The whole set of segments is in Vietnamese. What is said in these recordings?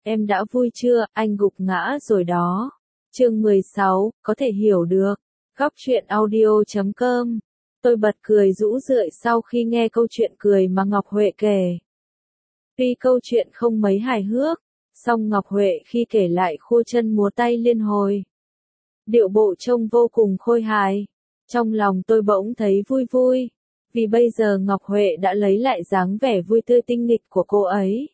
Em đã vui chưa, anh gục ngã rồi đó. Chương 16, có thể hiểu được. Góc truyện audio.com. Tôi bật cười rũ rượi sau khi nghe câu chuyện cười mà Ngọc Huệ kể. Tuy câu chuyện không mấy hài hước, song Ngọc Huệ khi kể lại khua chân múa tay liên hồi. Điệu bộ trông vô cùng khôi hài. Trong lòng tôi bỗng thấy vui vui, vì bây giờ Ngọc Huệ đã lấy lại dáng vẻ vui tươi tinh nghịch của cô ấy.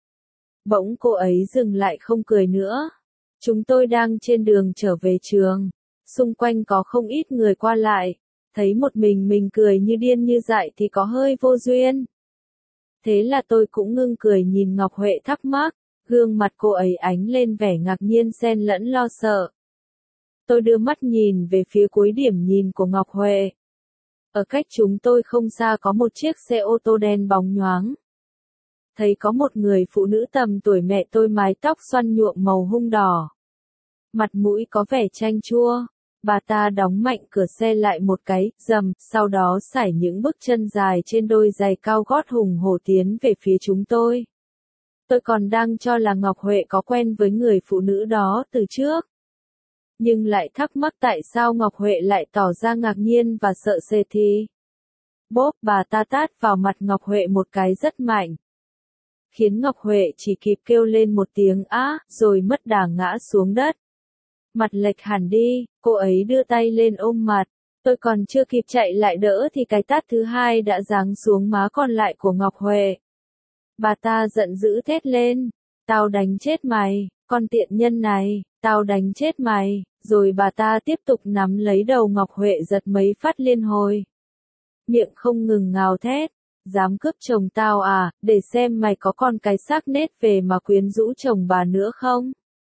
Bỗng cô ấy dừng lại không cười nữa. Chúng tôi đang trên đường trở về trường. Xung quanh có không ít người qua lại. Thấy một mình cười như điên như dại thì có hơi vô duyên. Thế là tôi cũng ngưng cười nhìn Ngọc Huệ thắc mắc. Gương mặt cô ấy ánh lên vẻ ngạc nhiên xen lẫn lo sợ. Tôi đưa mắt nhìn về phía cuối điểm nhìn của Ngọc Huệ. Ở cách chúng tôi không xa có một chiếc xe ô tô đen bóng nhoáng. Thấy có một người phụ nữ tầm tuổi mẹ tôi mái tóc xoăn nhuộm màu hung đỏ. Mặt mũi có vẻ chanh chua. Bà ta đóng mạnh cửa xe lại một cái, rầm, sau đó sải những bước chân dài trên đôi giày cao gót hùng hổ tiến về phía chúng tôi. Tôi còn đang cho là Ngọc Huệ có quen với người phụ nữ đó từ trước. Nhưng lại thắc mắc tại sao Ngọc Huệ lại tỏ ra ngạc nhiên và sợ sệt thì. Bốp, bà ta tát vào mặt Ngọc Huệ một cái rất mạnh. Khiến Ngọc Huệ chỉ kịp kêu lên một tiếng á, rồi mất đà ngã xuống đất. Mặt lệch hẳn đi, cô ấy đưa tay lên ôm mặt. Tôi còn chưa kịp chạy lại đỡ thì cái tát thứ hai đã giáng xuống má còn lại của Ngọc Huệ. Bà ta giận dữ thét lên. Tao đánh chết mày, con tiện nhân này, tao đánh chết mày. Rồi bà ta tiếp tục nắm lấy đầu Ngọc Huệ giật mấy phát liên hồi. Miệng không ngừng ngào thét. Dám cướp chồng tao à, để xem mày có con cái xác nết về mà quyến rũ chồng bà nữa không?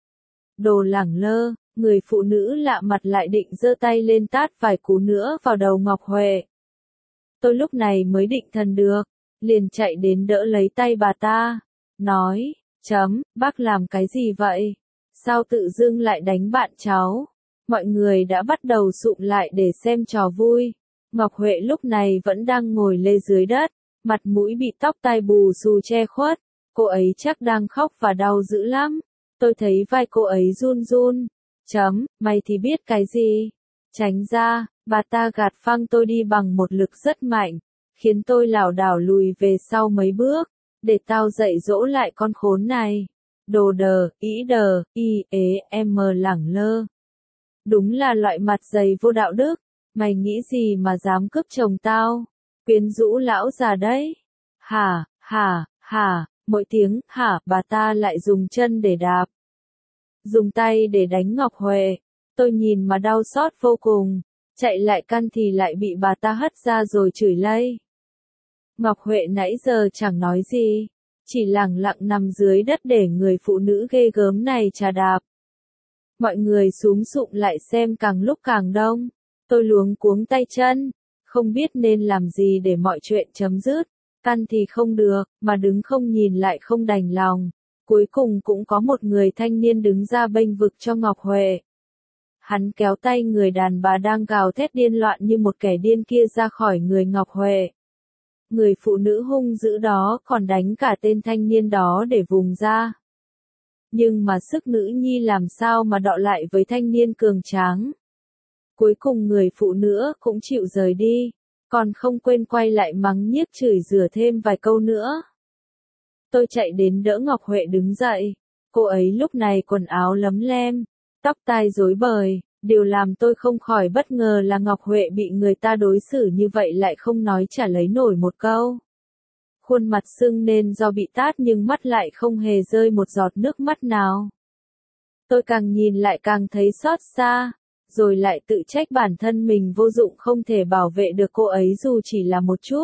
Đồ lẳng lơ, người phụ nữ lạ mặt lại định giơ tay lên tát vài cú nữa vào đầu Ngọc Huệ. Tôi lúc này mới định thần được, liền chạy đến đỡ lấy tay bà ta, nói, bác làm cái gì vậy? Sao tự dưng lại đánh bạn cháu? Mọi người đã bắt đầu sụm lại để xem trò vui. Ngọc Huệ lúc này vẫn đang ngồi lê dưới đất, mặt mũi bị tóc tai bù xù che khuất. Cô ấy chắc đang khóc và đau dữ lắm. Tôi thấy vai cô ấy run run. Mày thì biết cái gì? Tránh ra, bà ta gạt phăng tôi đi bằng một lực rất mạnh, khiến tôi lảo đảo lùi về sau mấy bước, để tao dạy dỗ lại con khốn này. Đồ đờ, ý đờ, y ế, em mờ lẳng lơ. Đúng là loại mặt dày vô đạo đức. Mày nghĩ gì mà dám cướp chồng tao? Quyến rũ lão già đấy. Hả, mỗi tiếng, bà ta lại dùng chân để đạp. Dùng tay để đánh Ngọc Huệ. Tôi nhìn mà đau xót vô cùng. Chạy lại căn thì lại bị bà ta hất ra rồi chửi lây. Ngọc Huệ nãy giờ chẳng nói gì. Chỉ lẳng lặng nằm dưới đất để người phụ nữ ghê gớm này chà đạp. Mọi người xúm xụm lại xem càng lúc càng đông. Tôi luống cuống tay chân. Không biết nên làm gì để mọi chuyện chấm dứt. Căn thì không được, mà đứng không nhìn lại không đành lòng. Cuối cùng cũng có một người thanh niên đứng ra bênh vực cho Ngọc Huệ. Hắn kéo tay người đàn bà đang gào thét điên loạn như một kẻ điên kia ra khỏi người Ngọc Huệ. Người phụ nữ hung dữ đó còn đánh cả tên thanh niên đó để vùng ra. Nhưng mà sức nữ nhi làm sao mà đọ lại với thanh niên cường tráng. Cuối cùng người phụ nữ cũng chịu rời đi, còn không quên quay lại mắng nhiếc chửi rủa thêm vài câu nữa. Tôi chạy đến đỡ Ngọc Huệ đứng dậy. Cô ấy lúc này quần áo lấm lem, tóc tai rối bời. Điều làm tôi không khỏi bất ngờ là Ngọc Huệ bị người ta đối xử như vậy lại không nói trả lấy nổi một câu. Khuôn mặt sưng nên do bị tát nhưng mắt lại không hề rơi một giọt nước mắt nào. Tôi càng nhìn lại càng thấy xót xa, rồi lại tự trách bản thân mình vô dụng không thể bảo vệ được cô ấy dù chỉ là một chút.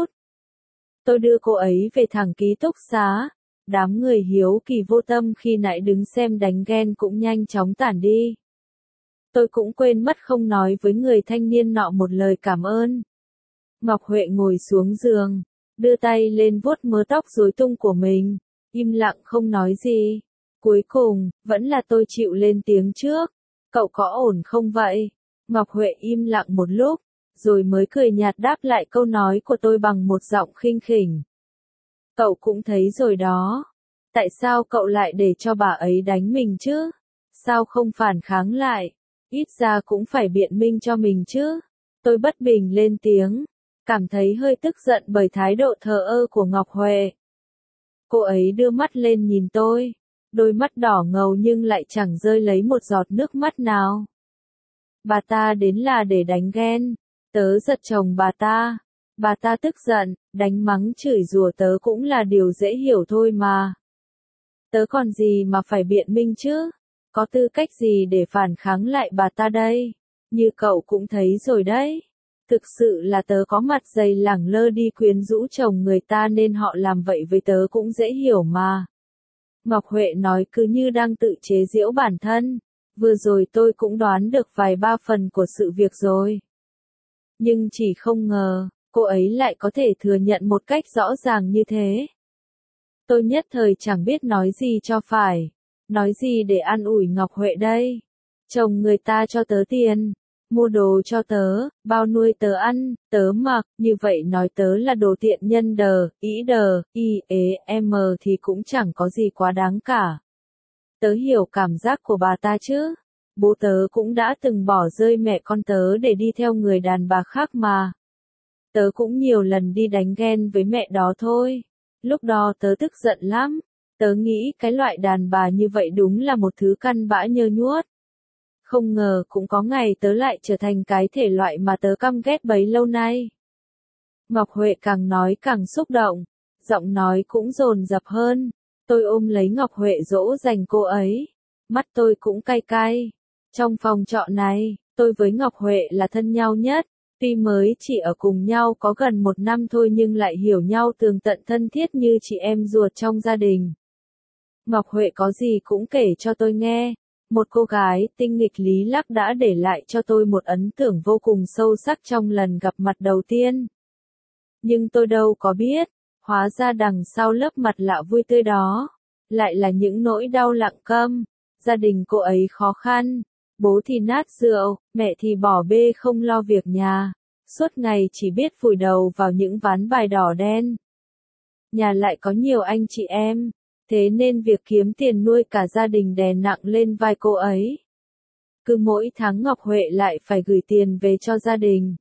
Tôi đưa cô ấy về thẳng ký túc xá. Đám người hiếu kỳ vô tâm khi nãy đứng xem đánh ghen cũng nhanh chóng tản đi. Tôi cũng quên mất không nói với người thanh niên nọ một lời cảm ơn. Ngọc Huệ ngồi xuống giường, đưa tay lên vuốt mớ tóc rối tung của mình, im lặng không nói gì. Cuối cùng, vẫn là tôi chịu lên tiếng trước. Cậu có ổn không vậy? Ngọc Huệ im lặng một lúc, rồi mới cười nhạt đáp lại câu nói của tôi bằng một giọng khinh khỉnh. Cậu cũng thấy rồi đó. Tại sao cậu lại để cho bà ấy đánh mình chứ? Sao không phản kháng lại? Ít ra cũng phải biện minh cho mình chứ. Tôi bất bình lên tiếng, cảm thấy hơi tức giận bởi thái độ thờ ơ của Ngọc Huệ. Cô ấy đưa mắt lên nhìn tôi, đôi mắt đỏ ngầu nhưng lại chẳng rơi lấy một giọt nước mắt nào. Bà ta đến là để đánh ghen, tớ giật chồng bà ta tức giận, đánh mắng chửi rủa tớ cũng là điều dễ hiểu thôi mà. Tớ còn gì mà phải biện minh chứ, có tư cách gì để phản kháng lại bà ta đây, như cậu cũng thấy rồi đấy. Thực sự là tớ có mặt dày lẳng lơ đi quyến rũ chồng người ta nên họ làm vậy với tớ cũng dễ hiểu mà. Ngọc Huệ nói cứ như đang tự chế giễu bản thân, vừa rồi tôi cũng đoán được vài ba phần của sự việc rồi. Nhưng chỉ không ngờ, cô ấy lại có thể thừa nhận một cách rõ ràng như thế. Tôi nhất thời chẳng biết nói gì cho phải, nói gì để an ủi Ngọc Huệ đây. Chồng người ta cho tớ tiền, mua đồ cho tớ, bao nuôi tớ ăn, tớ mặc, như vậy nói tớ là đồ tiện nhân đờ, ý đờ, y ế, em thì cũng chẳng có gì quá đáng cả. Tớ hiểu cảm giác của bà ta chứ, bố tớ cũng đã từng bỏ rơi mẹ con tớ để đi theo người đàn bà khác mà. Tớ cũng nhiều lần đi đánh ghen với mẹ đó thôi, lúc đó tớ tức giận lắm, tớ nghĩ cái loại đàn bà như vậy đúng là một thứ căn bã nhơ nhuốt. Không ngờ cũng có ngày tớ lại trở thành cái thể loại mà tớ căm ghét bấy lâu nay. Ngọc Huệ càng nói càng xúc động, giọng nói cũng dồn dập hơn. Tôi ôm lấy Ngọc Huệ dỗ dành cô ấy. Mắt tôi cũng cay cay. Trong phòng trọ này, tôi với Ngọc Huệ là thân nhau nhất. Tuy mới chỉ ở cùng nhau có gần 1 năm thôi nhưng lại hiểu nhau tường tận thân thiết như chị em ruột trong gia đình. Ngọc Huệ có gì cũng kể cho tôi nghe. Một cô gái tinh nghịch lý lắc đã để lại cho tôi một ấn tượng vô cùng sâu sắc trong lần gặp mặt đầu tiên. Nhưng tôi đâu có biết, hóa ra đằng sau lớp mặt lạ vui tươi đó, lại là những nỗi đau lặng câm. Gia đình cô ấy khó khăn, bố thì nát rượu, mẹ thì bỏ bê không lo việc nhà, suốt ngày chỉ biết vùi đầu vào những ván bài đỏ đen. Nhà lại có nhiều anh chị em, thế nên việc kiếm tiền nuôi cả gia đình đè nặng lên vai cô ấy. Cứ mỗi tháng Ngọc Huệ lại phải gửi tiền về cho gia đình.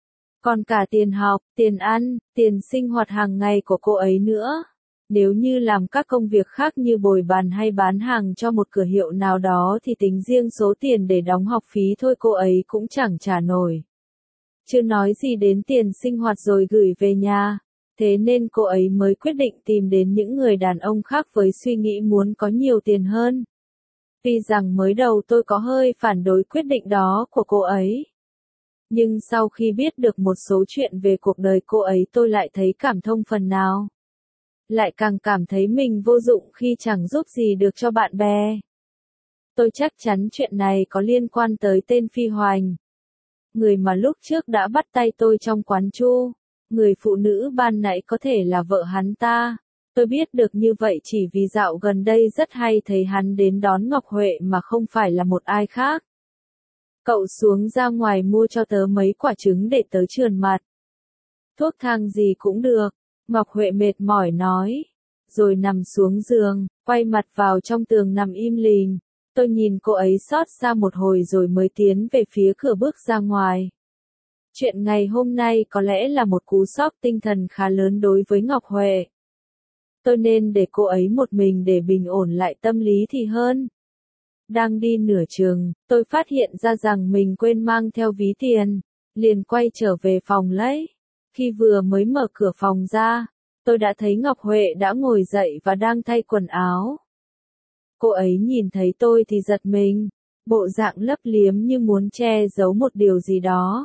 Còn cả tiền học, tiền ăn, tiền sinh hoạt hàng ngày của cô ấy nữa. Nếu như làm các công việc khác như bồi bàn hay bán hàng cho một cửa hiệu nào đó thì tính riêng số tiền để đóng học phí thôi cô ấy cũng chẳng trả nổi. Chưa nói gì đến tiền sinh hoạt rồi gửi về nhà. Thế nên cô ấy mới quyết định tìm đến những người đàn ông khác với suy nghĩ muốn có nhiều tiền hơn. Tuy rằng mới đầu tôi có hơi phản đối quyết định đó của cô ấy. Nhưng sau khi biết được một số chuyện về cuộc đời cô ấy tôi lại thấy cảm thông phần nào. Lại càng cảm thấy mình vô dụng khi chẳng giúp gì được cho bạn bè. Tôi chắc chắn chuyện này có liên quan tới tên Phi Hoành. Người mà lúc trước đã bắt tay tôi trong quán Chu. Người phụ nữ ban nãy có thể là vợ hắn ta. Tôi biết được như vậy chỉ vì dạo gần đây rất hay thấy hắn đến đón Ngọc Huệ mà không phải là một ai khác. Cậu xuống ra ngoài mua cho tớ mấy quả trứng để tớ chườn mặt. Thuốc thang gì cũng được, Ngọc Huệ mệt mỏi nói. Rồi nằm xuống giường, quay mặt vào trong tường nằm im lìm. Tôi nhìn cô ấy xót xa một hồi rồi mới tiến về phía cửa bước ra ngoài. Chuyện ngày hôm nay có lẽ là một cú sốc tinh thần khá lớn đối với Ngọc Huệ. Tôi nên để cô ấy một mình để bình ổn lại tâm lý thì hơn. Đang đi nửa chừng, tôi phát hiện ra rằng mình quên mang theo ví tiền, liền quay trở về phòng lấy. Khi vừa mới mở cửa phòng ra, tôi đã thấy Ngọc Huệ đã ngồi dậy và đang thay quần áo. Cô ấy nhìn thấy tôi thì giật mình, bộ dạng lấp liếm như muốn che giấu một điều gì đó.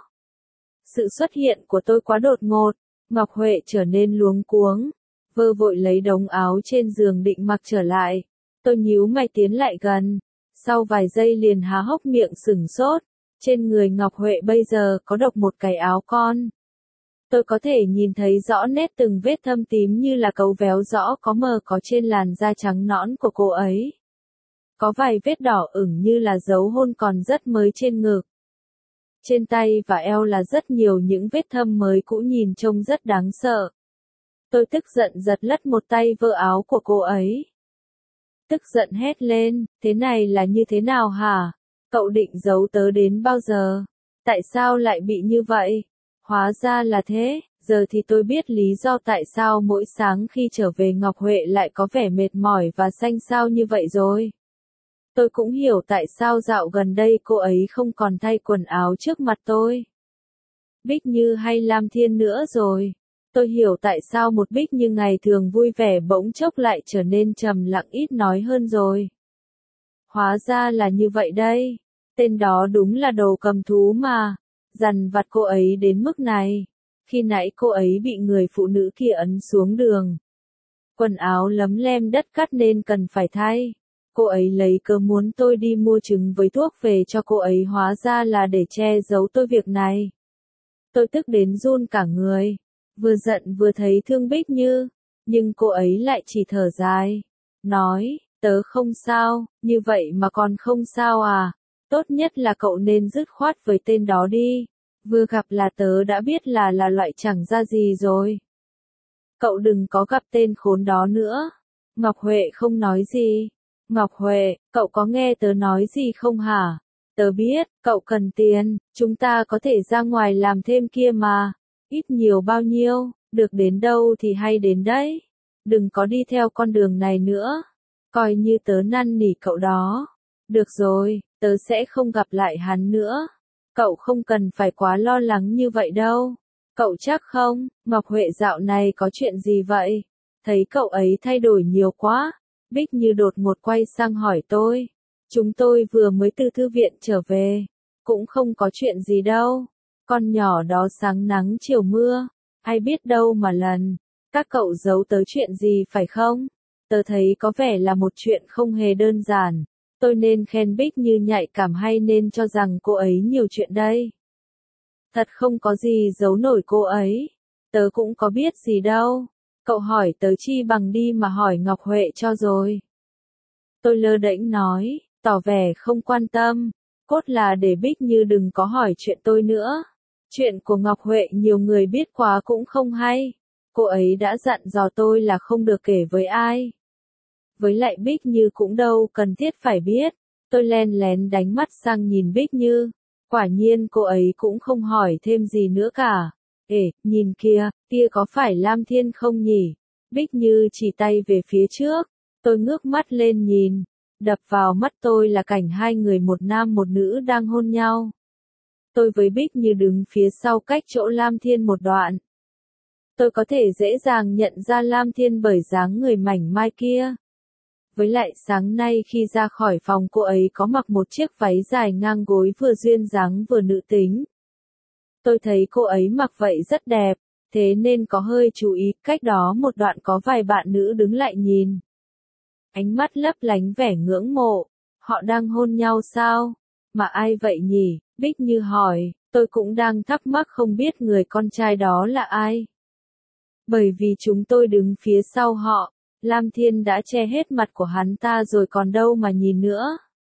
Sự xuất hiện của tôi quá đột ngột, Ngọc Huệ trở nên luống cuống, vơ vội lấy đống áo trên giường định mặc trở lại. Tôi nhíu mày tiến lại gần, sau vài giây liền há hốc miệng sửng sốt, trên người Ngọc Huệ bây giờ có độc một cái áo con. Tôi có thể nhìn thấy rõ nét từng vết thâm tím như là cấu véo rõ có mờ có trên làn da trắng nõn của cô ấy. Có vài vết đỏ ửng như là dấu hôn còn rất mới trên ngực. Trên tay và eo là rất nhiều những vết thâm mới cũ nhìn trông rất đáng sợ. Tôi tức giận giật lất một tay vơ áo của cô ấy. tức giận hét lên, thế này là như thế nào hả? Cậu định giấu tớ đến bao giờ? Tại sao lại bị như vậy? Hóa ra là thế, giờ thì tôi biết lý do tại sao mỗi sáng khi trở về Ngọc Huệ lại có vẻ mệt mỏi và xanh xao như vậy rồi. Tôi cũng hiểu tại sao dạo gần đây cô ấy không còn thay quần áo trước mặt tôi. Bích Như hay Lam Thiên nữa rồi. Tôi hiểu tại sao một Bích Như ngày thường vui vẻ bỗng chốc lại trở nên trầm lặng ít nói hơn rồi. Hóa ra là như vậy đây. Tên đó đúng là đồ cầm thú mà. Dằn vặt cô ấy đến mức này. Khi nãy cô ấy bị người phụ nữ kia ấn xuống đường. Quần áo lấm lem đất cắt nên cần phải thay. Cô ấy lấy cớ muốn tôi đi mua trứng với thuốc về cho cô ấy, hóa ra là để che giấu tôi việc này. Tôi tức đến run cả người. Vừa giận vừa thấy thương Bích Như. Nhưng cô ấy lại chỉ thở dài. Nói, tớ không sao, như vậy mà còn không sao à? Tốt nhất là cậu nên dứt khoát với tên đó đi. Vừa gặp là tớ đã biết là loại chẳng ra gì rồi. Cậu đừng có gặp tên khốn đó nữa. Ngọc Huệ không nói gì. Ngọc Huệ, cậu có nghe tớ nói gì không hả? Tớ biết, cậu cần tiền, chúng ta có thể ra ngoài làm thêm kia mà. Ít nhiều bao nhiêu, được đến đâu thì hay đến đấy. Đừng có đi theo con đường này nữa. Coi như tớ năn nỉ cậu đó. Được rồi, tớ sẽ không gặp lại hắn nữa. Cậu không cần phải quá lo lắng như vậy đâu. Cậu chắc không, Ngọc Huệ dạo này có chuyện gì vậy? Thấy cậu ấy thay đổi nhiều quá. Bích Như đột ngột quay sang hỏi tôi. Chúng tôi vừa mới từ thư viện trở về. Cũng không có chuyện gì đâu. Con nhỏ đó sáng nắng chiều mưa. Ai biết đâu mà lần. Các cậu giấu tớ chuyện gì phải không? Tớ thấy có vẻ là một chuyện không hề đơn giản. Tôi nên khen Bích Như nhạy cảm hay nên cho rằng cô ấy nhiều chuyện đây? Thật không có gì giấu nổi cô ấy. Tớ cũng có biết gì đâu. Cậu hỏi tớ chi bằng đi mà hỏi Ngọc Huệ cho rồi. Tôi lơ đễnh nói, tỏ vẻ không quan tâm. Cốt là để Bích Như đừng có hỏi chuyện tôi nữa. Chuyện của Ngọc Huệ nhiều người biết quá cũng không hay. Cô ấy đã dặn dò tôi là không được kể với ai. Với lại Bích Như cũng đâu cần thiết phải biết. Tôi len lén đánh mắt sang nhìn Bích Như. Quả nhiên cô ấy cũng không hỏi thêm gì nữa cả. Ê, nhìn kia, kia có phải Lam Thiên không nhỉ? Bích Như chỉ tay về phía trước. Tôi ngước mắt lên nhìn. Đập vào mắt tôi là cảnh hai người, một nam một nữ đang hôn nhau. Tôi với Bích Như đứng phía sau cách chỗ Lam Thiên một đoạn. Tôi có thể dễ dàng nhận ra Lam Thiên bởi dáng người mảnh mai kia. Với lại sáng nay khi ra khỏi phòng cô ấy có mặc một chiếc váy dài ngang gối vừa duyên dáng vừa nữ tính. Tôi thấy cô ấy mặc vậy rất đẹp, thế nên có hơi chú ý, cách đó một đoạn có vài bạn nữ đứng lại nhìn. Ánh mắt lấp lánh vẻ ngưỡng mộ, họ đang hôn nhau sao? Mà ai vậy nhỉ? Bích Như hỏi, tôi cũng đang thắc mắc không biết người con trai đó là ai. Bởi vì chúng tôi đứng phía sau họ. Lam Thiên đã che hết mặt của hắn ta rồi còn đâu mà nhìn nữa.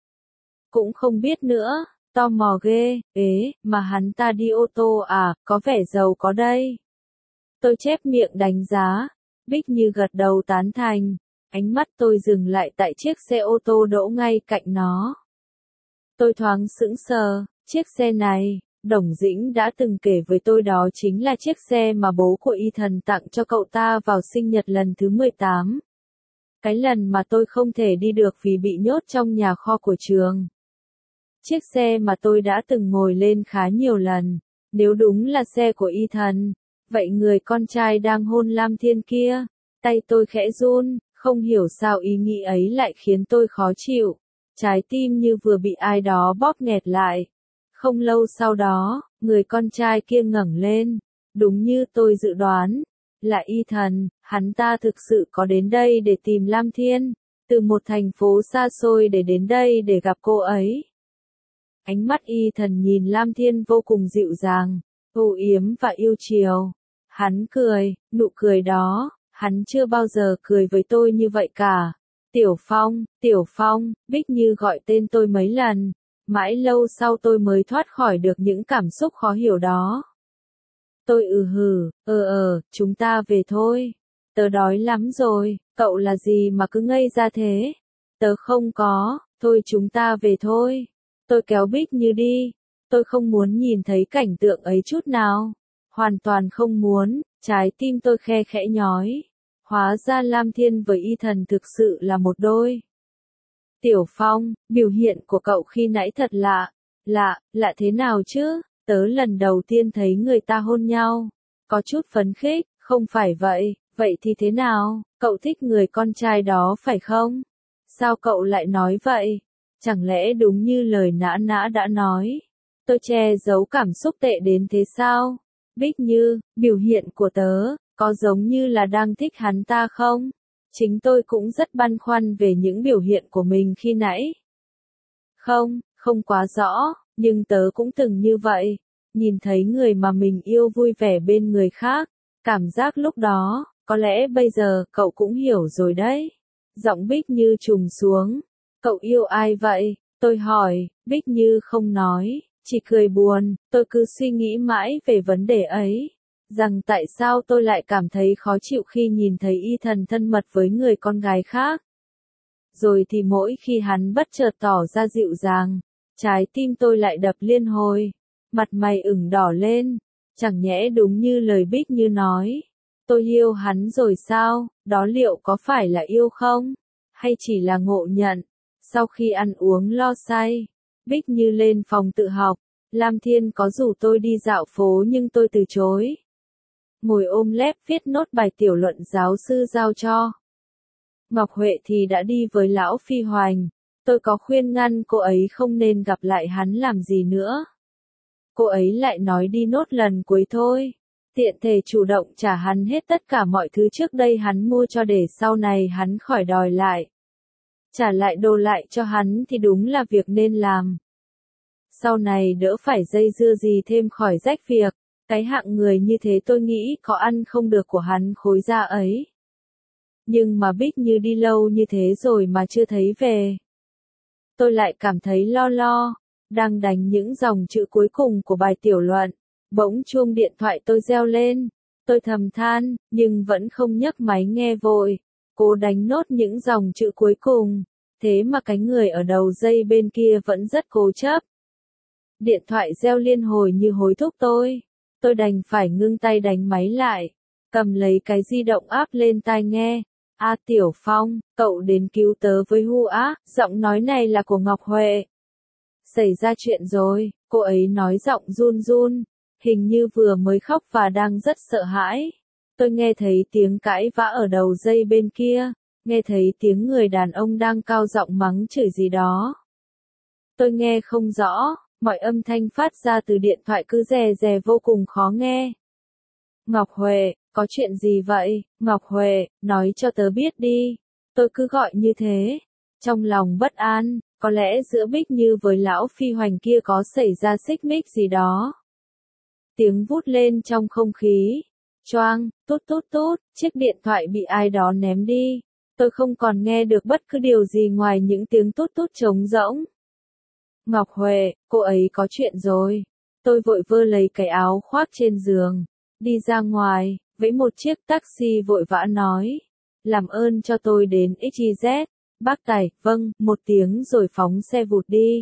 Cũng không biết nữa, tò mò ghê, mà hắn ta đi ô tô à, có vẻ giàu có đây. Tôi chép miệng đánh giá, Bích Như gật đầu tán thành, ánh mắt tôi dừng lại tại chiếc xe ô tô đỗ ngay cạnh nó. Tôi thoáng sững sờ, chiếc xe này, Đồng Dĩnh đã từng kể với tôi đó chính là chiếc xe mà bố của Ethan tặng cho cậu ta vào sinh nhật lần thứ 18. Cái lần mà tôi không thể đi được vì bị nhốt trong nhà kho của trường. Chiếc xe mà tôi đã từng ngồi lên khá nhiều lần. Nếu đúng là xe của Ethan, vậy người con trai đang hôn Lam Thiên kia, tay tôi khẽ run, không hiểu sao ý nghĩ ấy lại khiến tôi khó chịu. Trái tim như vừa bị ai đó bóp nghẹt lại. Không lâu sau đó, người con trai kia ngẩng lên, đúng như tôi dự đoán, là Ethan, hắn ta thực sự có đến đây để tìm Lam Thiên, từ một thành phố xa xôi để đến đây để gặp cô ấy. Ánh mắt Ethan nhìn Lam Thiên vô cùng dịu dàng, âu yếm và yêu chiều. Hắn cười, nụ cười đó, hắn chưa bao giờ cười với tôi như vậy cả. Tiểu Phong, Bích Như gọi tên tôi mấy lần. Mãi lâu sau tôi mới thoát khỏi được những cảm xúc khó hiểu đó. Tôi chúng ta về thôi. Tớ đói lắm rồi, cậu là gì mà cứ ngây ra thế? Tớ không có, thôi chúng ta về thôi. Tôi kéo Bích Như đi. Tôi không muốn nhìn thấy cảnh tượng ấy chút nào. Hoàn toàn không muốn, trái tim tôi khe khẽ nhói. Hóa ra Lam Thiên với Y Thần thực sự là một đôi. Tiểu Phong, biểu hiện của cậu khi nãy thật lạ. Lạ thế nào chứ? Tớ lần đầu tiên thấy người ta hôn nhau. Có chút phấn khích, không phải vậy, vậy thì thế nào? Cậu thích người con trai đó phải không? Sao cậu lại nói vậy? Chẳng lẽ đúng như lời Nã Nã đã nói? Tôi che giấu cảm xúc tệ đến thế sao? Bích Như, biểu hiện của tớ, có giống như là đang thích hắn ta không? Chính tôi cũng rất băn khoăn về những biểu hiện của mình khi nãy. Không quá rõ, nhưng tớ cũng từng như vậy. Nhìn thấy người mà mình yêu vui vẻ bên người khác. Cảm giác lúc đó, có lẽ bây giờ cậu cũng hiểu rồi đấy. Giọng Bích Như trùng xuống. Cậu yêu ai vậy? Tôi hỏi, Bích Như không nói, chỉ cười buồn. Tôi cứ suy nghĩ mãi về vấn đề ấy. Rằng tại sao tôi lại cảm thấy khó chịu khi nhìn thấy Y Thần thân mật với người con gái khác. Rồi thì mỗi khi hắn bất chợt tỏ ra dịu dàng, trái tim tôi lại đập liên hồi. Mặt mày ửng đỏ lên. Chẳng nhẽ đúng như lời Bích Như nói. Tôi yêu hắn rồi sao? Đó liệu có phải là yêu không? Hay chỉ là ngộ nhận? Sau khi ăn uống lo say, Bích Như lên phòng tự học. Lam Thiên có rủ tôi đi dạo phố nhưng tôi từ chối. Ngồi ôm lép viết nốt bài tiểu luận giáo sư giao cho. Ngọc Huệ thì đã đi với lão Phi Hoành. Tôi có khuyên ngăn cô ấy không nên gặp lại hắn làm gì nữa. Cô ấy lại nói đi nốt lần cuối thôi. Tiện thể chủ động trả hắn hết tất cả mọi thứ trước đây hắn mua cho để sau này hắn khỏi đòi lại. Trả lại đồ lại cho hắn thì đúng là việc nên làm. Sau này đỡ phải dây dưa gì thêm khỏi rách việc. Cái hạng người như thế tôi nghĩ có ăn không được của hắn khối da ấy. Nhưng mà Bích Như đi lâu như thế rồi mà chưa thấy về. Tôi lại cảm thấy lo. Đang đánh những dòng chữ cuối cùng của bài tiểu luận. Bỗng chuông điện thoại tôi reo lên. Tôi thầm than, nhưng vẫn không nhấc máy nghe vội. Cố đánh nốt những dòng chữ cuối cùng. Thế mà cái người ở đầu dây bên kia vẫn rất cố chấp. Điện thoại reo liên hồi như hối thúc tôi. Tôi đành phải ngưng tay đánh máy lại. Cầm lấy cái di động áp lên tai nghe. Tiểu Phong, cậu đến cứu tớ với Hu á. Giọng nói này là của Ngọc Huệ. Xảy ra chuyện rồi, cô ấy nói giọng run run. Hình như vừa mới khóc và đang rất sợ hãi. Tôi nghe thấy tiếng cãi vã ở đầu dây bên kia. Nghe thấy tiếng người đàn ông đang cao giọng mắng chửi gì đó. Tôi nghe không rõ. Mọi âm thanh phát ra từ điện thoại cứ rè rè vô cùng khó nghe. Ngọc Huệ, có chuyện gì vậy? Ngọc Huệ, nói cho tớ biết đi. Tôi cứ gọi như thế. Trong lòng bất an, có lẽ giữa Bích Như với lão Phi Hoành kia có xảy ra xích mích gì đó. Tiếng vút lên trong không khí. Choang, tút, chiếc điện thoại bị ai đó ném đi. Tôi không còn nghe được bất cứ điều gì ngoài những tiếng tút trống rỗng. Ngọc Huệ, cô ấy có chuyện rồi. Tôi vội vơ lấy cái áo khoác trên giường. Đi ra ngoài, với một chiếc taxi vội vã nói. Làm ơn cho tôi đến XYZ. Bác Tài, vâng, một tiếng rồi phóng xe vụt đi.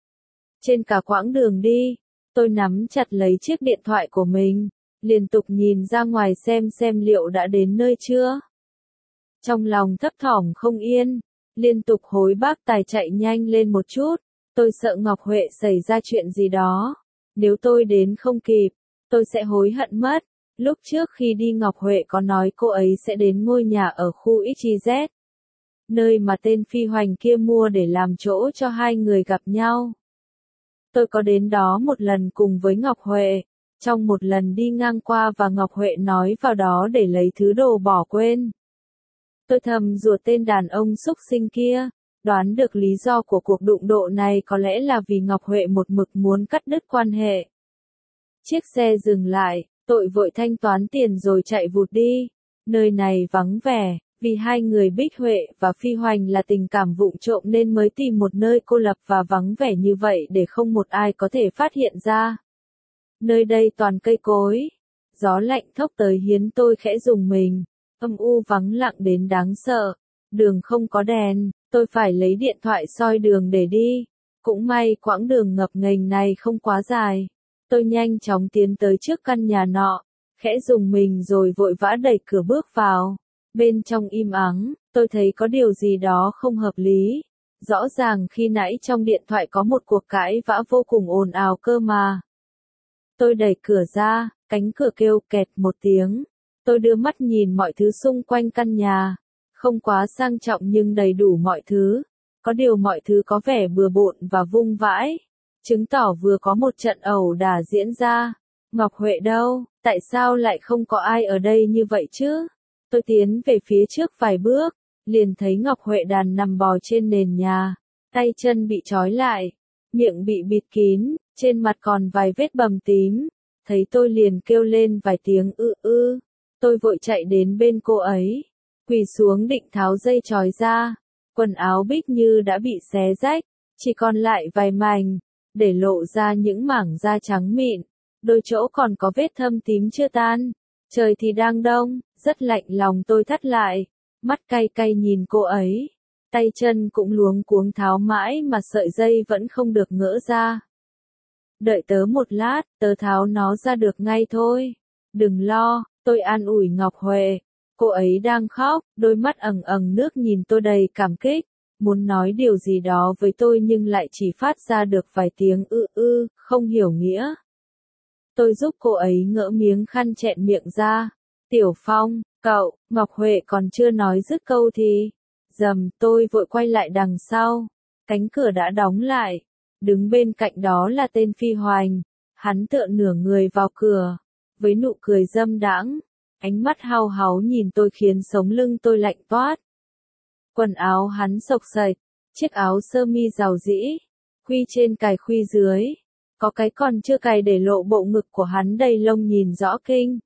Trên cả quãng đường đi, tôi nắm chặt lấy chiếc điện thoại của mình. Liên tục nhìn ra ngoài xem liệu đã đến nơi chưa. Trong lòng thấp thỏm không yên. Liên tục hối bác Tài chạy nhanh lên một chút. Tôi sợ Ngọc Huệ xảy ra chuyện gì đó. Nếu tôi đến không kịp, tôi sẽ hối hận mất. Lúc trước khi đi Ngọc Huệ có nói cô ấy sẽ đến ngôi nhà ở khu XYZ. Nơi mà tên Phi Hoành kia mua để làm chỗ cho hai người gặp nhau. Tôi có đến đó một lần cùng với Ngọc Huệ. Trong một lần đi ngang qua và Ngọc Huệ nói vào đó để lấy thứ đồ bỏ quên. Tôi thầm rủa tên đàn ông xúc sinh kia. Đoán được lý do của cuộc đụng độ này có lẽ là vì Ngọc Huệ một mực muốn cắt đứt quan hệ. Chiếc xe dừng lại, tôi vội thanh toán tiền rồi chạy vụt đi. Nơi này vắng vẻ, vì hai người Bích Huệ và Phi Hoành là tình cảm vụng trộm nên mới tìm một nơi cô lập và vắng vẻ như vậy để không một ai có thể phát hiện ra. Nơi đây toàn cây cối. Gió lạnh thốc tới khiến tôi khẽ rùng mình. Âm u vắng lặng đến đáng sợ. Đường không có đèn. Tôi phải lấy điện thoại soi đường để đi. Cũng may quãng đường ngập nghềnh này không quá dài. Tôi nhanh chóng tiến tới trước căn nhà nọ, khẽ rùng mình rồi vội vã đẩy cửa bước vào. Bên trong im ắng, tôi thấy có điều gì đó không hợp lý. Rõ ràng khi nãy trong điện thoại có một cuộc cãi vã vô cùng ồn ào cơ mà. Tôi đẩy cửa ra, cánh cửa kêu kẹt một tiếng. Tôi đưa mắt nhìn mọi thứ xung quanh căn nhà. Không quá sang trọng nhưng đầy đủ mọi thứ. Có điều mọi thứ có vẻ bừa bộn và vung vãi. Chứng tỏ vừa có một trận ẩu đả diễn ra. Ngọc Huệ đâu? Tại sao lại không có ai ở đây như vậy chứ? Tôi tiến về phía trước vài bước, liền thấy Ngọc Huệ đàn nằm bò trên nền nhà. Tay chân bị trói lại, miệng bị bịt kín, trên mặt còn vài vết bầm tím. Thấy tôi liền kêu lên vài tiếng ư. Tôi vội chạy đến bên cô ấy, quỳ xuống định tháo dây trói ra. Quần áo Bích Như đã bị xé rách, chỉ còn lại vài mảnh, để lộ ra những mảng da trắng mịn. Đôi chỗ còn có vết thâm tím chưa tan. Trời thì đang đông, rất lạnh, lòng tôi thắt lại. Mắt cay cay nhìn cô ấy. Tay chân cũng luống cuống tháo mãi mà sợi dây vẫn không được gỡ ra. Đợi tớ một lát, tớ tháo nó ra được ngay thôi. Đừng lo, tôi an ủi Ngọc Huệ. Cô ấy đang khóc, đôi mắt ẩn ẩn nước nhìn tôi đầy cảm kích. Muốn nói điều gì đó với tôi nhưng lại chỉ phát ra được vài tiếng ư, không hiểu nghĩa. Tôi giúp cô ấy ngỡ miếng khăn chẹn miệng ra. Tiểu Phong, cậu, Ngọc Huệ còn chưa nói dứt câu thì. Tôi vội quay lại đằng sau. Cánh cửa đã đóng lại. Đứng bên cạnh đó là tên Phi Hoành. Hắn tựa nửa người vào cửa. Với nụ cười dâm đãng. Ánh mắt hao háu nhìn tôi khiến sống lưng tôi lạnh toát. Quần áo hắn xộc xệch. Chiếc áo sơ mi rào rĩ. Khuy trên cài khuy dưới. Có cái còn chưa cài để lộ bộ ngực của hắn đầy lông nhìn rõ kinh.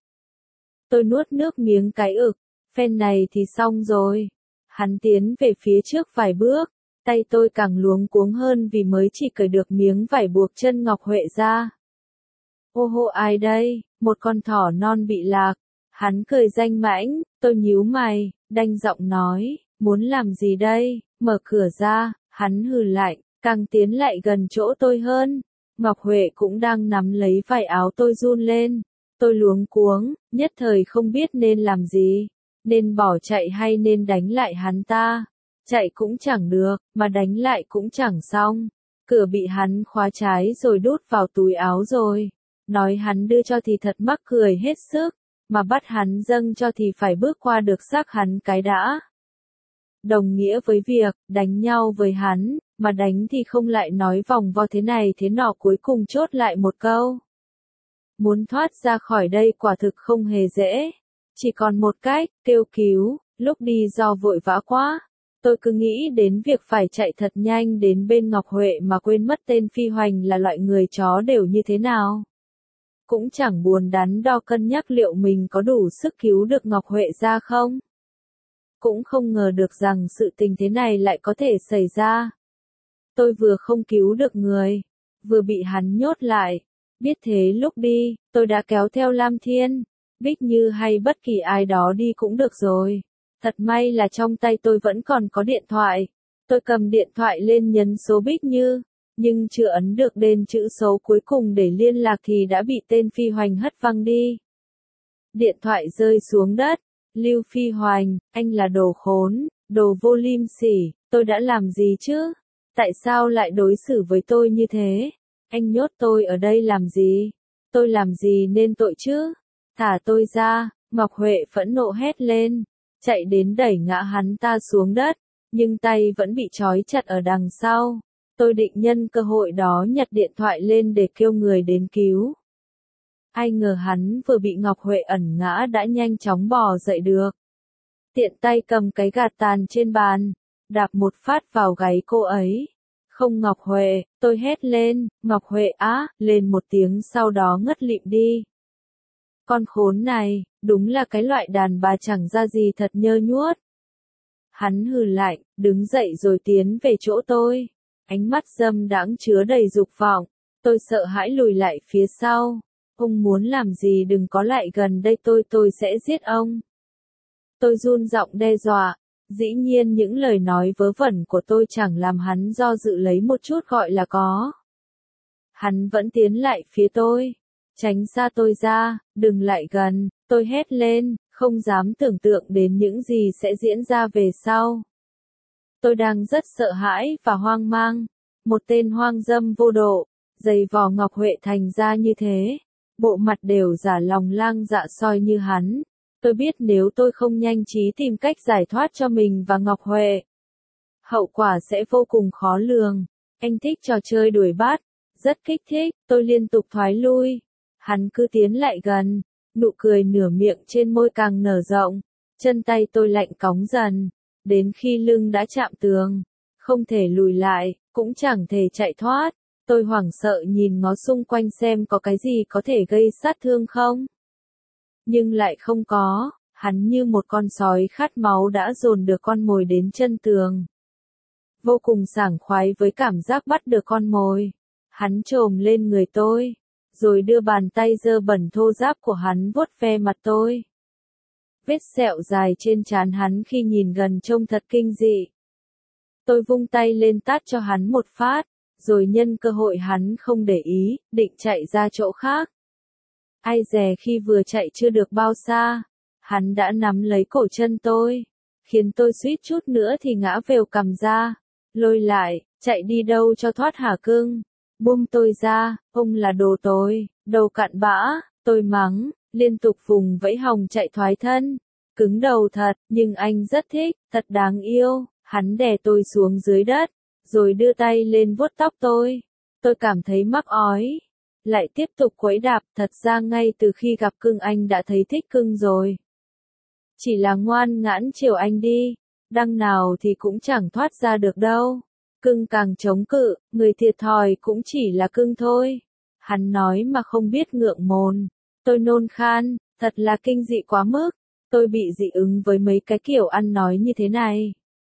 Tôi nuốt nước miếng cái ực, phen này thì xong rồi. Hắn tiến về phía trước vài bước, tay tôi càng luống cuống hơn vì mới chỉ cởi được miếng vải buộc chân Ngọc Huệ ra. Ô hô, ai đây? Một con thỏ non bị lạc. Hắn cười danh mãnh, tôi nhíu mày, đanh giọng nói, muốn làm gì đây? Mở cửa ra. Hắn hừ lạnh, càng tiến lại gần chỗ tôi hơn. Ngọc Huệ cũng đang nắm lấy vải áo tôi run lên. Tôi luống cuống, nhất thời không biết nên làm gì. Nên bỏ chạy hay nên đánh lại hắn ta. Chạy cũng chẳng được, mà đánh lại cũng chẳng xong. Cửa bị hắn khóa trái rồi đút vào túi áo rồi. Nói hắn đưa cho thì thật mắc cười hết sức. Mà bắt hắn dâng cho thì phải bước qua được xác hắn cái đã. Đồng nghĩa với việc, đánh nhau với hắn, mà đánh thì không lại nói vòng vo thế này thế nọ, cuối cùng chốt lại một câu. Muốn thoát ra khỏi đây quả thực không hề dễ. Chỉ còn một cách, kêu cứu. Lúc đi do vội vã quá, tôi cứ nghĩ đến việc phải chạy thật nhanh đến bên Ngọc Huệ mà quên mất tên Phi Hoành là loại người chó đều như thế nào. Cũng chẳng buồn đắn đo cân nhắc liệu mình có đủ sức cứu được Ngọc Huệ ra không. Cũng không ngờ được rằng sự tình thế này lại có thể xảy ra. Tôi vừa không cứu được người, vừa bị hắn nhốt lại. Biết thế lúc đi, tôi đã kéo theo Lam Thiên, Bích Như hay bất kỳ ai đó đi cũng được rồi. Thật may là trong tay tôi vẫn còn có điện thoại. Tôi cầm điện thoại lên nhấn số Bích Như, nhưng chưa ấn được đến chữ số cuối cùng để liên lạc thì đã bị tên Phi Hoành hất văng đi. Điện thoại rơi xuống đất. Lưu Phi Hoành, anh là đồ khốn, đồ vô liêm sỉ, tôi đã làm gì chứ? Tại sao lại đối xử với tôi như thế? Anh nhốt tôi ở đây làm gì? Tôi làm gì nên tội chứ? Thả tôi ra. Ngọc Huệ phẫn nộ hét lên, chạy đến đẩy ngã hắn ta xuống đất, nhưng tay vẫn bị trói chặt ở đằng sau. Tôi định nhân cơ hội đó nhặt điện thoại lên để kêu người đến cứu. Ai ngờ hắn vừa bị Ngọc Huệ ẩn ngã đã nhanh chóng bò dậy được. Tiện tay cầm cái gạt tàn trên bàn, đạp một phát vào gáy cô ấy. Không Ngọc Huệ, tôi hét lên, Ngọc Huệ á, lên một tiếng sau đó ngất lịm đi. Con khốn này, đúng là cái loại đàn bà chẳng ra gì thật nhơ nhuốc. Hắn hừ lạnh, đứng dậy rồi tiến về chỗ tôi. Ánh mắt dâm đãng chứa đầy dục vọng. Tôi sợ hãi lùi lại phía sau. Ông muốn làm gì đừng có lại gần đây tôi sẽ giết ông. Tôi run giọng đe dọa. Dĩ nhiên những lời nói vớ vẩn của tôi chẳng làm hắn do dự lấy một chút gọi là có. Hắn vẫn tiến lại phía tôi. Tránh xa tôi ra, đừng lại gần, tôi hét lên, không dám tưởng tượng đến những gì sẽ diễn ra về sau. Tôi đang rất sợ hãi và hoang mang. Một tên hoang dâm vô độ, giày vò Ngọc Huệ thành ra như thế. Bộ mặt đều giả lòng lang dạ soi như hắn. Tôi biết nếu tôi không nhanh trí tìm cách giải thoát cho mình và Ngọc Huệ, hậu quả sẽ vô cùng khó lường. Anh thích trò chơi đuổi bắt, rất kích thích, tôi liên tục thoái lui. Hắn cứ tiến lại gần, nụ cười nửa miệng trên môi càng nở rộng, chân tay tôi lạnh cóng dần, đến khi lưng đã chạm tường, không thể lùi lại, cũng chẳng thể chạy thoát. Tôi hoảng sợ nhìn ngó xung quanh xem có cái gì có thể gây sát thương không. Nhưng lại không có, hắn như một con sói khát máu đã dồn được con mồi đến chân tường. Vô cùng sảng khoái với cảm giác bắt được con mồi. Hắn chồm lên người tôi, rồi đưa bàn tay dơ bẩn thô ráp của hắn vuốt ve mặt tôi. Vết sẹo dài trên trán hắn khi nhìn gần trông thật kinh dị. Tôi vung tay lên tát cho hắn một phát, rồi nhân cơ hội hắn không để ý, định chạy ra chỗ khác. Ai dè khi vừa chạy chưa được bao xa, hắn đã nắm lấy cổ chân tôi, khiến tôi suýt chút nữa thì ngã vèo cằm ra. Lôi lại, chạy đi đâu cho thoát hả cưng? Buông tôi ra, ông là đồ tồi, đầu cặn bã, tôi mắng, liên tục vùng vẫy hòng chạy thoái thân. Cứng đầu thật, nhưng anh rất thích, thật đáng yêu. Hắn đè tôi xuống dưới đất, rồi đưa tay lên vuốt tóc tôi. Tôi cảm thấy mắc ói. Lại tiếp tục quấy đạp, thật ra ngay từ khi gặp cưng anh đã thấy thích cưng rồi. Chỉ là ngoan ngãn chiều anh đi, đằng nào thì cũng chẳng thoát ra được đâu. Cưng càng chống cự, người thiệt thòi cũng chỉ là cưng thôi. Hắn nói mà không biết ngượng mồm. Tôi nôn khan, thật là kinh dị quá mức. Tôi bị dị ứng với mấy cái kiểu ăn nói như thế này.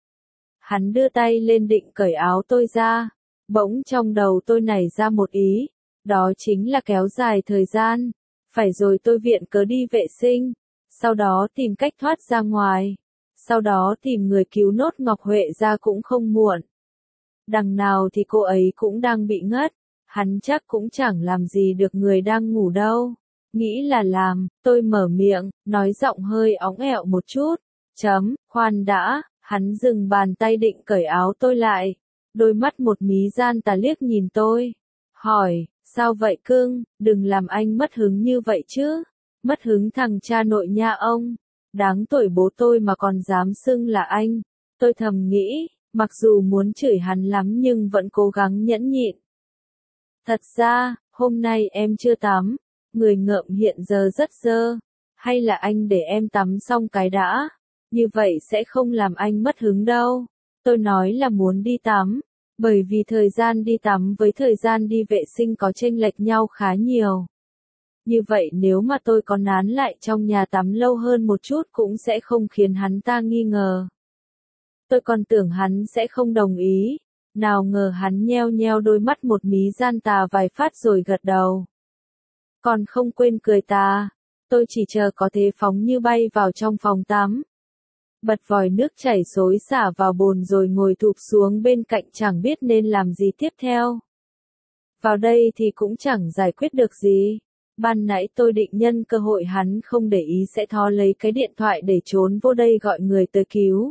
Hắn đưa tay lên định cởi áo tôi ra. Bỗng trong đầu tôi nảy ra một ý. Đó chính là kéo dài thời gian. Phải rồi tôi viện cớ đi vệ sinh. Sau đó tìm cách thoát ra ngoài. Sau đó tìm người cứu nốt Ngọc Huệ ra cũng không muộn. Đằng nào thì cô ấy cũng đang bị ngất. Hắn chắc cũng chẳng làm gì được người đang ngủ đâu. Nghĩ là làm, tôi mở miệng, nói giọng hơi óng ẹo một chút. Khoan đã, hắn dừng bàn tay định cởi áo tôi lại. Đôi mắt một mí gian tà liếc nhìn tôi. Hỏi, sao vậy cưng, đừng làm anh mất hứng như vậy chứ. Mất hứng thằng cha nội nha ông. Đáng tuổi bố tôi mà còn dám xưng là anh. Tôi thầm nghĩ, mặc dù muốn chửi hắn lắm nhưng vẫn cố gắng nhẫn nhịn. Thật ra, hôm nay em chưa tắm. Người ngợm hiện giờ rất dơ. Hay là anh để em tắm xong cái đã. Như vậy sẽ không làm anh mất hứng đâu. Tôi nói là muốn đi tắm. Bởi vì thời gian đi tắm với thời gian đi vệ sinh có chênh lệch nhau khá nhiều. Như vậy nếu mà tôi có nán lại trong nhà tắm lâu hơn một chút cũng sẽ không khiến hắn ta nghi ngờ. Tôi còn tưởng hắn sẽ không đồng ý. Nào ngờ hắn nheo nheo đôi mắt một mí gian tà vài phát rồi gật đầu. Còn không quên cười tà. Tôi chỉ chờ có thế phóng như bay vào trong phòng tắm. Bật vòi nước chảy xối xả vào bồn rồi ngồi thụp xuống bên cạnh chẳng biết nên làm gì tiếp theo. Vào đây thì cũng chẳng giải quyết được gì. Ban nãy tôi định nhân cơ hội hắn không để ý sẽ thò lấy cái điện thoại để trốn vô đây gọi người tới cứu.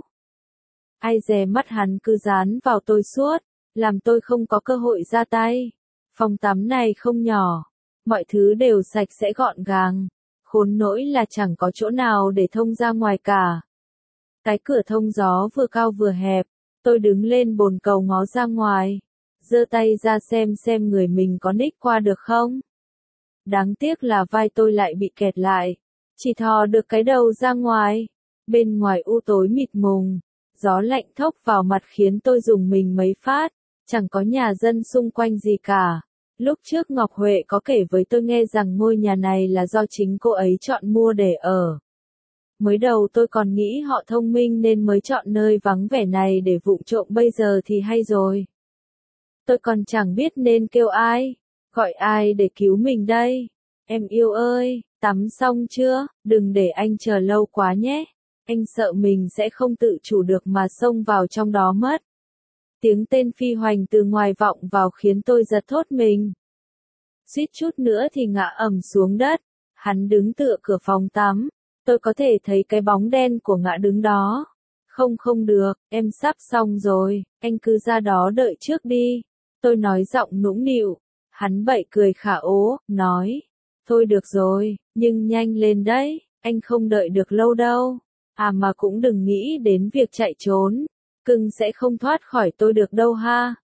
Ai dè mắt hắn cứ dán vào tôi suốt, làm tôi không có cơ hội ra tay. Phòng tắm này không nhỏ, mọi thứ đều sạch sẽ gọn gàng, khốn nỗi là chẳng có chỗ nào để thông ra ngoài cả. Cái cửa thông gió vừa cao vừa hẹp, tôi đứng lên bồn cầu ngó ra ngoài, giơ tay ra xem người mình có ních qua được không. Đáng tiếc là vai tôi lại bị kẹt lại, chỉ thò được cái đầu ra ngoài. Bên ngoài u tối mịt mùng, gió lạnh thốc vào mặt khiến tôi rùng mình mấy phát, chẳng có nhà dân xung quanh gì cả. Lúc trước Ngọc Huệ có kể với tôi nghe rằng ngôi nhà này là do chính cô ấy chọn mua để ở. Mới đầu tôi còn nghĩ họ thông minh nên mới chọn nơi vắng vẻ này để vụng trộm, bây giờ thì hay rồi. Tôi còn chẳng biết nên kêu ai, gọi ai để cứu mình đây. Em yêu ơi, tắm xong chưa? Đừng để anh chờ lâu quá nhé. Anh sợ mình sẽ không tự chủ được mà xông vào trong đó mất. Tiếng tên Phi Hoành từ ngoài vọng vào khiến tôi giật thốt mình. Suýt chút nữa thì ngã ầm xuống đất. Hắn đứng tựa cửa phòng tắm. Tôi có thể thấy cái bóng đen của ngã đứng đó. Không được, em sắp xong rồi, anh cứ ra đó đợi trước đi. Tôi nói giọng nũng nịu. Hắn bậy cười khả ố, nói. Thôi được rồi, nhưng nhanh lên đấy, anh không đợi được lâu đâu. À mà cũng đừng nghĩ đến việc chạy trốn. Cưng sẽ không thoát khỏi tôi được đâu ha.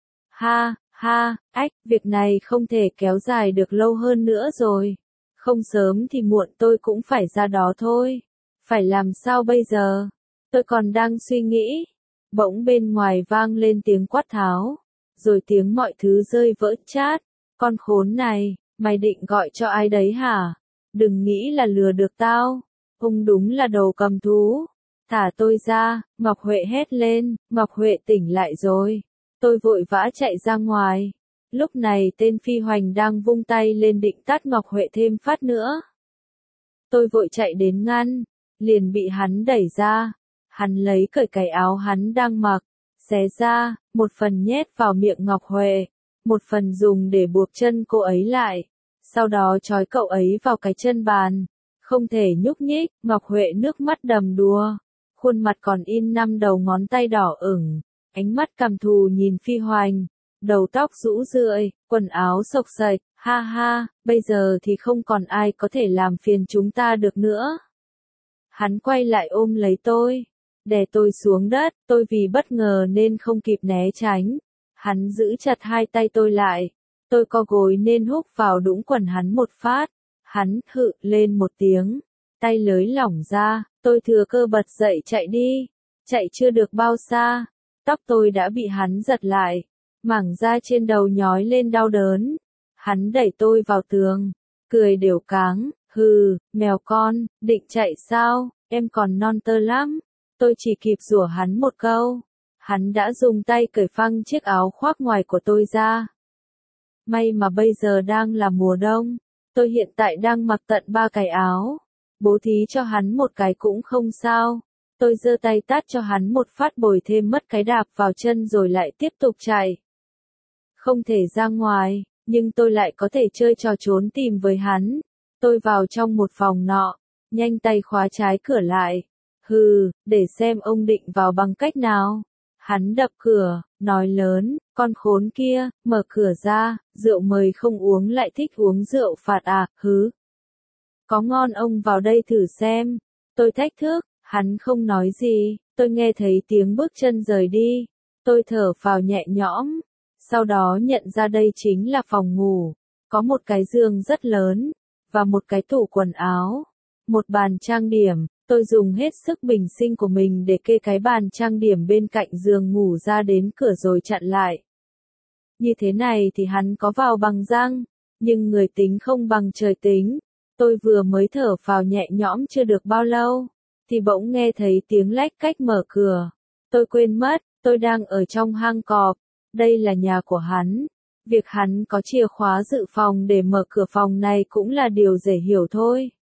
Ha, việc này không thể kéo dài được lâu hơn nữa rồi. Không sớm thì muộn tôi cũng phải ra đó thôi. Phải làm sao bây giờ? Tôi còn đang suy nghĩ. Bỗng bên ngoài vang lên tiếng quát tháo. Rồi tiếng mọi thứ rơi vỡ chát. Con khốn này, mày định gọi cho ai đấy hả? Đừng nghĩ là lừa được tao. Ông đúng là đồ cầm thú. Thả tôi ra, Ngọc Huệ hét lên, Ngọc Huệ tỉnh lại rồi. Tôi vội vã chạy ra ngoài. Lúc này tên Phi Hoành đang vung tay lên định tát Ngọc Huệ thêm phát nữa. Tôi vội chạy đến ngăn, liền bị hắn đẩy ra. Hắn lấy cởi cái áo hắn đang mặc, xé ra, một phần nhét vào miệng Ngọc Huệ, một phần dùng để buộc chân cô ấy lại. Sau đó trói cậu ấy vào cái chân bàn, không thể nhúc nhích. Ngọc Huệ nước mắt đầm đìa, khuôn mặt còn in 5 đầu ngón tay đỏ ửng, ánh mắt căm thù nhìn Phi Hoành, đầu tóc rũ rượi, quần áo xộc xệch, ha, bây giờ thì không còn ai có thể làm phiền chúng ta được nữa. Hắn quay lại ôm lấy tôi, đè tôi xuống đất, tôi vì bất ngờ nên không kịp né tránh. Hắn giữ chặt hai tay tôi lại, tôi co gối nên húc vào đũng quần hắn một phát. Hắn hự lên một tiếng, tay lưới lỏng ra, tôi thừa cơ bật dậy chạy đi. Chạy chưa được bao xa, tóc tôi đã bị hắn giật lại, mảng da trên đầu nhói lên đau đớn. Hắn đẩy tôi vào tường, cười đều cáng, hừ, mèo con, định chạy sao, em còn non tơ lắm. Tôi chỉ kịp rủa hắn một câu. Hắn đã dùng tay cởi phăng chiếc áo khoác ngoài của tôi ra. May mà bây giờ đang là mùa đông, tôi hiện tại đang mặc tận 3 cái áo. Bố thí cho hắn một cái cũng không sao. Tôi giơ tay tát cho hắn một phát bồi thêm mất cái đạp vào chân rồi lại tiếp tục chạy. Không thể ra ngoài, nhưng tôi lại có thể chơi trò trốn tìm với hắn. Tôi vào trong một phòng nọ, nhanh tay khóa trái cửa lại. Hừ, để xem ông định vào bằng cách nào. Hắn đập cửa, nói lớn, con khốn kia, mở cửa ra, rượu mời không uống lại thích uống rượu phạt à, hứ. Có ngon ông vào đây thử xem. Tôi thách thức, hắn không nói gì, tôi nghe thấy tiếng bước chân rời đi. Tôi thở phào nhẹ nhõm, sau đó nhận ra đây chính là phòng ngủ. Có một cái giường rất lớn, và một cái tủ quần áo, một bàn trang điểm. Tôi dùng hết sức bình sinh của mình để kê cái bàn trang điểm bên cạnh giường ngủ ra đến cửa rồi chặn lại. Như thế này thì hắn có vào bằng răng, nhưng người tính không bằng trời tính. Tôi vừa mới thở phào nhẹ nhõm chưa được bao lâu, thì bỗng nghe thấy tiếng lách cách mở cửa. Tôi quên mất, tôi đang ở trong hang cọp, đây là nhà của hắn. Việc hắn có chìa khóa dự phòng để mở cửa phòng này cũng là điều dễ hiểu thôi.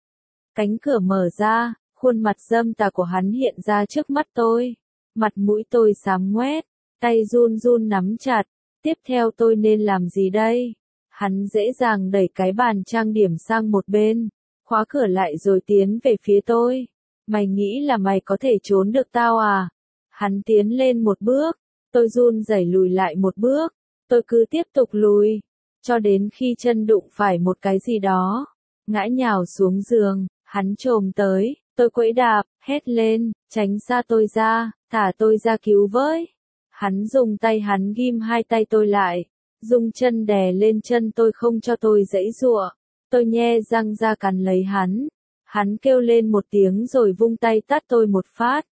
Cánh cửa mở ra, khuôn mặt dâm tà của hắn hiện ra trước mắt tôi. Mặt mũi tôi xám ngoét, tay run run nắm chặt. Tiếp theo tôi nên làm gì đây? Hắn dễ dàng đẩy cái bàn trang điểm sang một bên, khóa cửa lại rồi tiến về phía tôi. Mày nghĩ là mày có thể trốn được tao à? Hắn tiến lên một bước, tôi run rẩy lùi lại một bước. Tôi cứ tiếp tục lùi, cho đến khi chân đụng phải một cái gì đó, ngã nhào xuống giường. Hắn chồm tới, tôi quẫy đạp, hét lên, tránh xa tôi ra, thả tôi ra cứu với. Hắn dùng tay hắn ghim hai tay tôi lại, dùng chân đè lên chân tôi không cho tôi giãy giụa. Tôi nhe răng ra cắn lấy hắn. Hắn kêu lên một tiếng rồi vung tay tát tôi một phát.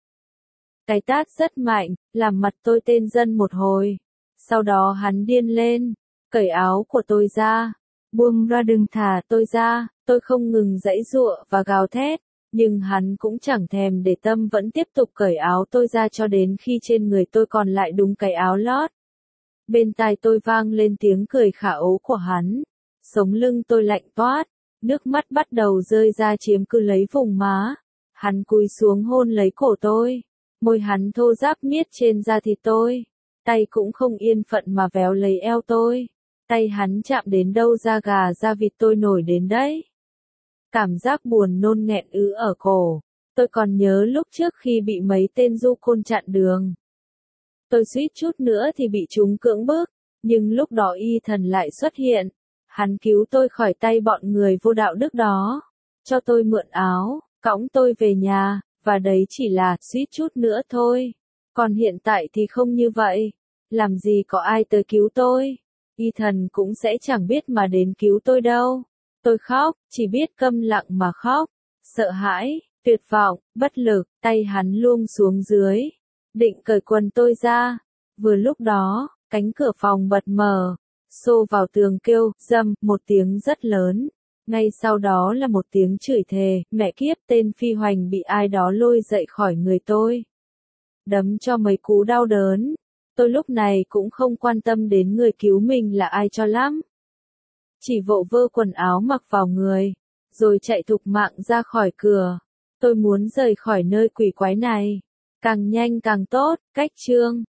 Cái tát rất mạnh, làm mặt tôi tê dần một hồi. Sau đó hắn điên lên, cởi áo của tôi ra. Buông ra, đừng thả tôi ra. Tôi không ngừng giãy giụa và gào thét, nhưng hắn cũng chẳng thèm để tâm vẫn tiếp tục cởi áo tôi ra cho đến khi trên người tôi còn lại đúng cái áo lót. Bên tai tôi vang lên tiếng cười khả ố của hắn. Sống lưng tôi lạnh toát, nước mắt bắt đầu rơi ra chiếm cứ lấy vùng má. Hắn cúi xuống hôn lấy cổ tôi. Môi hắn thô ráp miết trên da thịt tôi. Tay cũng không yên phận mà véo lấy eo tôi. Tay hắn chạm đến đâu da gà da vịt tôi nổi đến đấy. Cảm giác buồn nôn nghẹn ứ ở cổ. Tôi còn nhớ lúc trước khi bị mấy tên du côn chặn đường. Tôi suýt chút nữa thì bị chúng cưỡng bức, nhưng lúc đó Ethan lại xuất hiện. Hắn cứu tôi khỏi tay bọn người vô đạo đức đó. Cho tôi mượn áo, cõng tôi về nhà, và đấy chỉ là suýt chút nữa thôi. Còn hiện tại thì không như vậy. Làm gì có ai tới cứu tôi. Ethan cũng sẽ chẳng biết mà đến cứu tôi đâu. Tôi khóc, chỉ biết câm lặng mà khóc. Sợ hãi, tuyệt vọng, bất lực, tay hắn luông xuống dưới. Định cởi quần tôi ra. Vừa lúc đó, cánh cửa phòng bật mở. Xô vào tường kêu, dầm, một tiếng rất lớn. Ngay sau đó là một tiếng chửi thề, mẹ kiếp tên Phi Hoành bị ai đó lôi dậy khỏi người tôi. Đấm cho mấy cú đau đớn. Tôi lúc này cũng không quan tâm đến người cứu mình là ai cho lắm. Chỉ vội vơ quần áo mặc vào người, rồi chạy thục mạng ra khỏi cửa. Tôi muốn rời khỏi nơi quỷ quái này. Càng nhanh càng tốt, cách chương.